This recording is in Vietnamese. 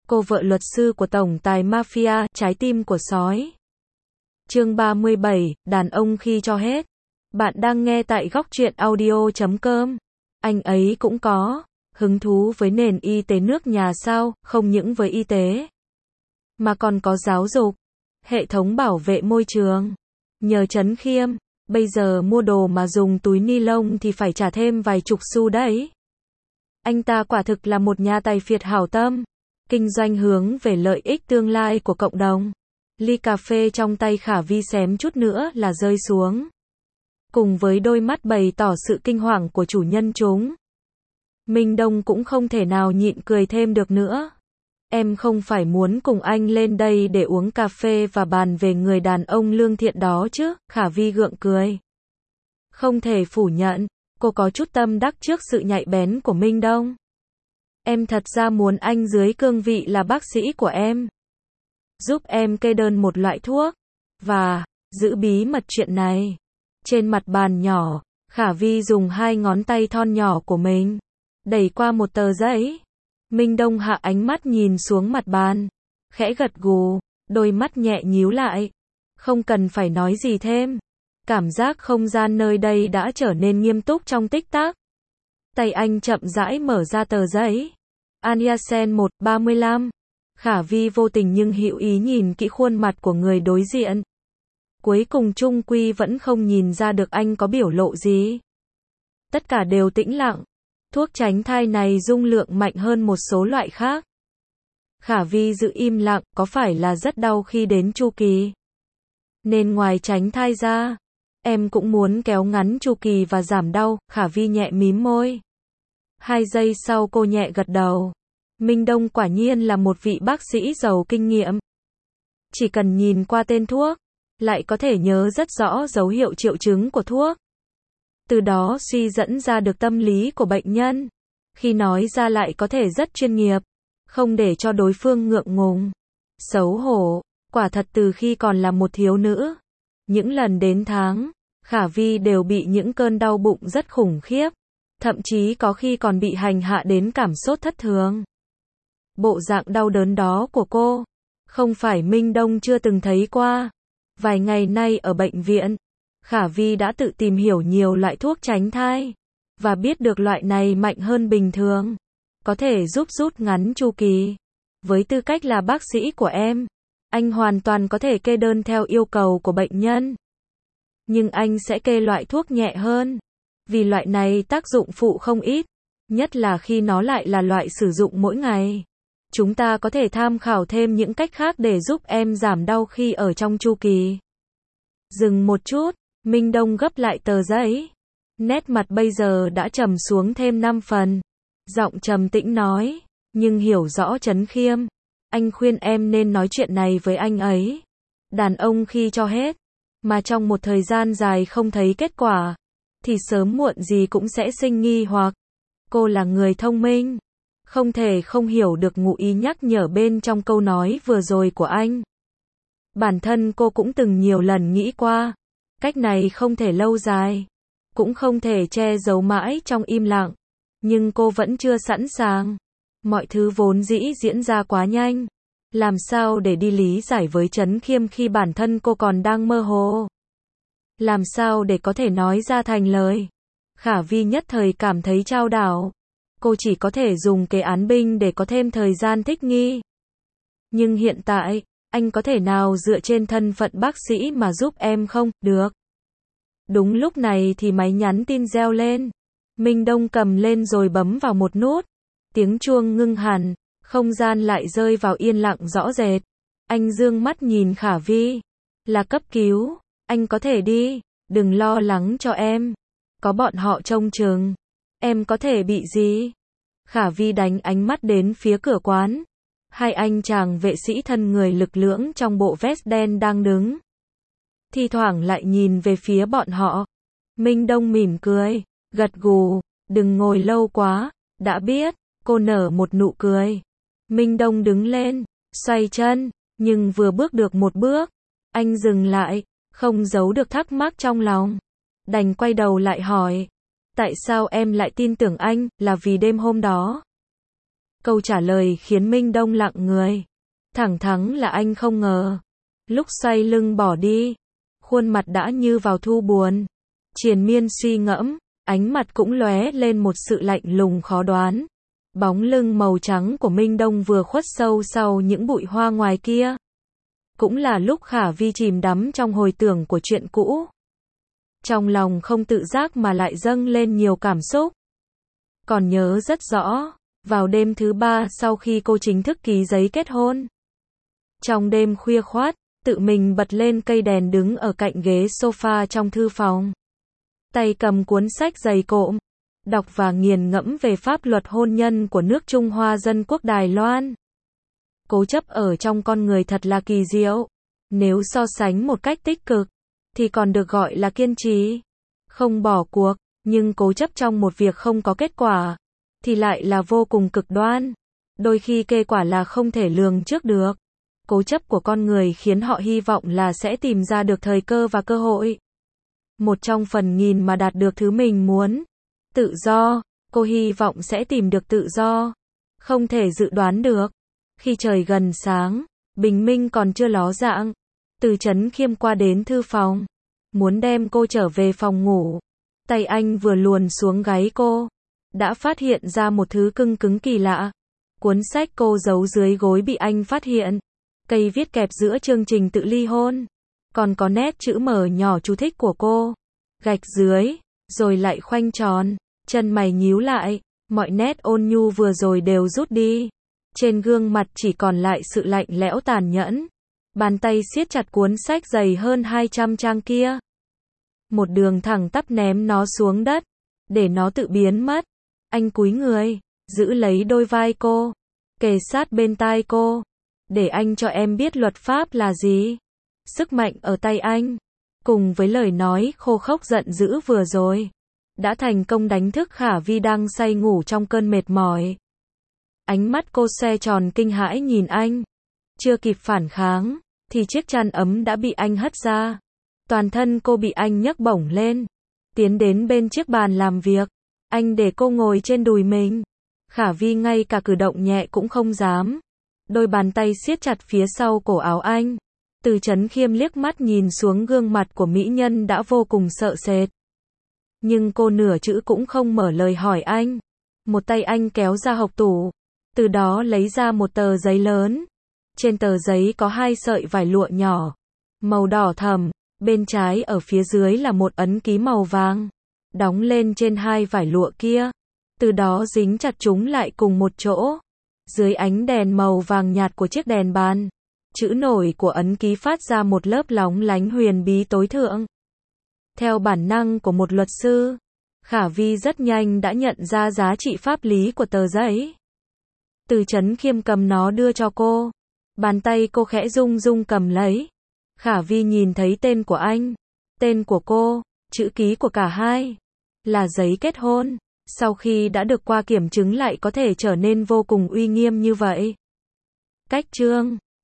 cô vợ luật sư của tổng tài mafia, trái tim của sói. Chương 37, đàn ông khi cho hết. Bạn đang nghe tại góc truyện audio.com. Anh ấy cũng có hứng thú với nền y tế nước nhà sao, không những với y tế, mà còn có giáo dục, hệ thống bảo vệ môi trường. Nhờ Trấn Khiêm, bây giờ mua đồ mà dùng túi ni lông thì phải trả thêm vài chục xu đấy. Anh ta quả thực là một nhà tài phiệt hảo tâm, kinh doanh hướng về lợi ích tương lai của cộng đồng. Ly cà phê trong tay Khả Vi xém chút nữa là rơi xuống. Cùng với đôi mắt bày tỏ sự kinh hoàng của chủ nhân chúng, Minh Đông cũng không thể nào nhịn cười thêm được nữa. Em không phải muốn cùng anh lên đây để uống cà phê và bàn về người đàn ông lương thiện đó chứ? Khả Vi gượng cười. Không thể phủ nhận, cô có chút tâm đắc trước sự nhạy bén của Minh Đông. Em thật ra muốn anh dưới cương vị là bác sĩ của em, giúp em kê đơn một loại thuốc, và giữ bí mật chuyện này. Trên mặt bàn nhỏ, Khả Vi dùng hai ngón tay thon nhỏ của mình đẩy qua một tờ giấy. Minh Đông hạ ánh mắt nhìn xuống mặt bàn, khẽ gật gù, đôi mắt nhẹ nhíu lại. Không cần phải nói gì thêm. Cảm giác không gian nơi đây đã trở nên nghiêm túc trong tích tắc. Tay anh chậm rãi mở ra tờ giấy. Anya Sen 1:35. Khả Vi vô tình nhưng hữu ý nhìn kỹ khuôn mặt của người đối diện. Cuối cùng chung quy vẫn không nhìn ra được anh có biểu lộ gì. Tất cả đều tĩnh lặng. Thuốc tránh thai này dung lượng mạnh hơn một số loại khác. Khả Vi giữ im lặng, có phải là rất đau khi đến chu kỳ? Nên ngoài tránh thai ra, em cũng muốn kéo ngắn chu kỳ và giảm đau. Khả Vi nhẹ mím môi. 2 giây sau cô nhẹ gật đầu. Minh Đông quả nhiên là một vị bác sĩ giàu kinh nghiệm. Chỉ cần nhìn qua tên thuốc, lại có thể nhớ rất rõ dấu hiệu triệu chứng của thuốc. Từ đó suy dẫn ra được tâm lý của bệnh nhân. Khi nói ra lại có thể rất chuyên nghiệp, không để cho đối phương ngượng ngùng, xấu hổ. Quả thật từ khi còn là một thiếu nữ, những lần đến tháng, Khả Vi đều bị những cơn đau bụng rất khủng khiếp. Thậm chí có khi còn bị hành hạ đến cảm sốt thất thường. Bộ dạng đau đớn đó của cô, không phải Minh Đông chưa từng thấy qua. Vài ngày nay ở bệnh viện, Khả Vi đã tự tìm hiểu nhiều loại thuốc tránh thai, và biết được loại này mạnh hơn bình thường, có thể giúp rút ngắn chu kỳ. Với tư cách là bác sĩ của em, anh hoàn toàn có thể kê đơn theo yêu cầu của bệnh nhân. Nhưng anh sẽ kê loại thuốc nhẹ hơn, vì loại này tác dụng phụ không ít, nhất là khi nó lại là loại sử dụng mỗi ngày. Chúng ta có thể tham khảo thêm những cách khác để giúp em giảm đau khi ở trong chu kỳ. Dừng một chút, Minh Đông gấp lại tờ giấy. Nét mặt bây giờ đã trầm xuống thêm 5 phần. Giọng trầm tĩnh nói, nhưng hiểu rõ Trấn Khiêm. Anh khuyên em nên nói chuyện này với anh ấy. Đàn ông khi cho hết, mà trong một thời gian dài không thấy kết quả, thì sớm muộn gì cũng sẽ sinh nghi hoặc. Cô là người thông minh, không thể không hiểu được ngụ ý nhắc nhở bên trong câu nói vừa rồi của anh. Bản thân cô cũng từng nhiều lần nghĩ qua, cách này không thể lâu dài, cũng không thể che giấu mãi trong im lặng, nhưng cô vẫn chưa sẵn sàng. Mọi thứ vốn dĩ diễn ra quá nhanh, làm sao để đi lý giải với Trấn Khiêm khi bản thân cô còn đang mơ hồ? Làm sao để có thể nói ra thành lời? Khả Vi nhất thời cảm thấy chao đảo. Cô chỉ có thể dùng kế án binh để có thêm thời gian thích nghi. Nhưng hiện tại, anh có thể nào dựa trên thân phận bác sĩ mà giúp em không? Được. Đúng lúc này thì máy nhắn tin reo lên. Minh Đông cầm lên rồi bấm vào một nút. Tiếng chuông ngưng hẳn, không gian lại rơi vào yên lặng rõ rệt. Anh dương mắt nhìn Khả Vi. Là cấp cứu, anh có thể đi, đừng lo lắng cho em. Có bọn họ trông chừng. Em có thể bị gì? Khả Vi đánh ánh mắt đến phía cửa quán. Hai anh chàng vệ sĩ thân người lực lưỡng trong bộ vest đen đang đứng. Thi thoảng lại nhìn về phía bọn họ. Minh Đông mỉm cười, gật gù, đừng ngồi lâu quá, đã biết. Cô nở một nụ cười. Minh Đông đứng lên, xoay chân, nhưng vừa bước được một bước, anh dừng lại, không giấu được thắc mắc trong lòng. Đành quay đầu lại hỏi, tại sao em lại tin tưởng anh, là vì đêm hôm đó? Câu trả lời khiến Minh Đông lặng người. Thẳng thắn là anh không ngờ. Lúc xoay lưng bỏ đi, khuôn mặt đã như vào thu buồn. Triền miên suy ngẫm, ánh mặt cũng lóe lên một sự lạnh lùng khó đoán. Bóng lưng màu trắng của Minh Đông vừa khuất sâu sau những bụi hoa ngoài kia. Cũng là lúc Khả Vi chìm đắm trong hồi tưởng của chuyện cũ. Trong lòng không tự giác mà lại dâng lên nhiều cảm xúc. Còn nhớ rất rõ, vào đêm thứ 3 sau khi cô chính thức ký giấy kết hôn. Trong đêm khuya khoắt, tự mình bật lên cây đèn đứng ở cạnh ghế sofa trong thư phòng. Tay cầm cuốn sách dày cộm, đọc và nghiền ngẫm về pháp luật hôn nhân của nước Trung Hoa Dân Quốc Đài Loan. Cố chấp ở trong con người thật là kỳ diệu. Nếu so sánh một cách tích cực, thì còn được gọi là kiên trì, không bỏ cuộc, nhưng cố chấp trong một việc không có kết quả, thì lại là vô cùng cực đoan. Đôi khi kết quả là không thể lường trước được. Cố chấp của con người khiến họ hy vọng là sẽ tìm ra được thời cơ và cơ hội. Một trong phần nghìn mà đạt được thứ mình muốn. Tự do, cô hy vọng sẽ tìm được tự do. Không thể dự đoán được. Khi trời gần sáng, bình minh còn chưa ló dạng, Từ Chấn Khiêm qua đến thư phòng, muốn đem cô trở về phòng ngủ. Tay anh vừa luồn xuống gáy cô, đã phát hiện ra một thứ cứng cứng kỳ lạ. Cuốn sách cô giấu dưới gối bị anh phát hiện. Cây viết kẹp giữa chương trình tự ly hôn. Còn có nét chữ mở nhỏ chú thích của cô. Gạch dưới, rồi lại khoanh tròn, chân mày nhíu lại, mọi nét ôn nhu vừa rồi đều rút đi. Trên gương mặt chỉ còn lại sự lạnh lẽo tàn nhẫn. Bàn tay siết chặt cuốn sách dày hơn 200 trang kia. Một đường thẳng tắp ném nó xuống đất, để nó tự biến mất. Anh cúi người, giữ lấy đôi vai cô, kề sát bên tai cô. Để anh cho em biết luật pháp là gì. Sức mạnh ở tay anh, cùng với lời nói khô khốc giận dữ vừa rồi, đã thành công đánh thức Khả Vi đang say ngủ trong cơn mệt mỏi. Ánh mắt cô xoe tròn kinh hãi nhìn anh. Chưa kịp phản kháng, thì chiếc chăn ấm đã bị anh hất ra. Toàn thân cô bị anh nhấc bổng lên, tiến đến bên chiếc bàn làm việc. Anh để cô ngồi trên đùi mình. Khả Vi ngay cả cử động nhẹ cũng không dám. Đôi bàn tay siết chặt phía sau cổ áo anh. Từ Chấn Khiêm liếc mắt nhìn xuống gương mặt của mỹ nhân đã vô cùng sợ sệt. Nhưng cô nửa chữ cũng không mở lời hỏi anh. Một tay anh kéo ra hộc tủ, từ đó lấy ra một tờ giấy lớn. Trên tờ giấy có 2 sợi vải lụa nhỏ, màu đỏ thẫm, bên trái ở phía dưới là một ấn ký màu vàng, đóng lên trên 2 vải lụa kia, từ đó dính chặt chúng lại cùng một chỗ. Dưới ánh đèn màu vàng nhạt của chiếc đèn bàn, chữ nổi của ấn ký phát ra một lớp lóng lánh huyền bí tối thượng. Theo bản năng của một luật sư, Khả Vi rất nhanh đã nhận ra giá trị pháp lý của tờ giấy. Từ Chấn Khiêm cầm nó đưa cho cô. Bàn tay cô khẽ rung rung cầm lấy. Khả Vi nhìn thấy tên của anh, tên của cô, chữ ký của cả hai. Là giấy kết hôn. Sau khi đã được qua kiểm chứng lại có thể trở nên vô cùng uy nghiêm như vậy. Cách chương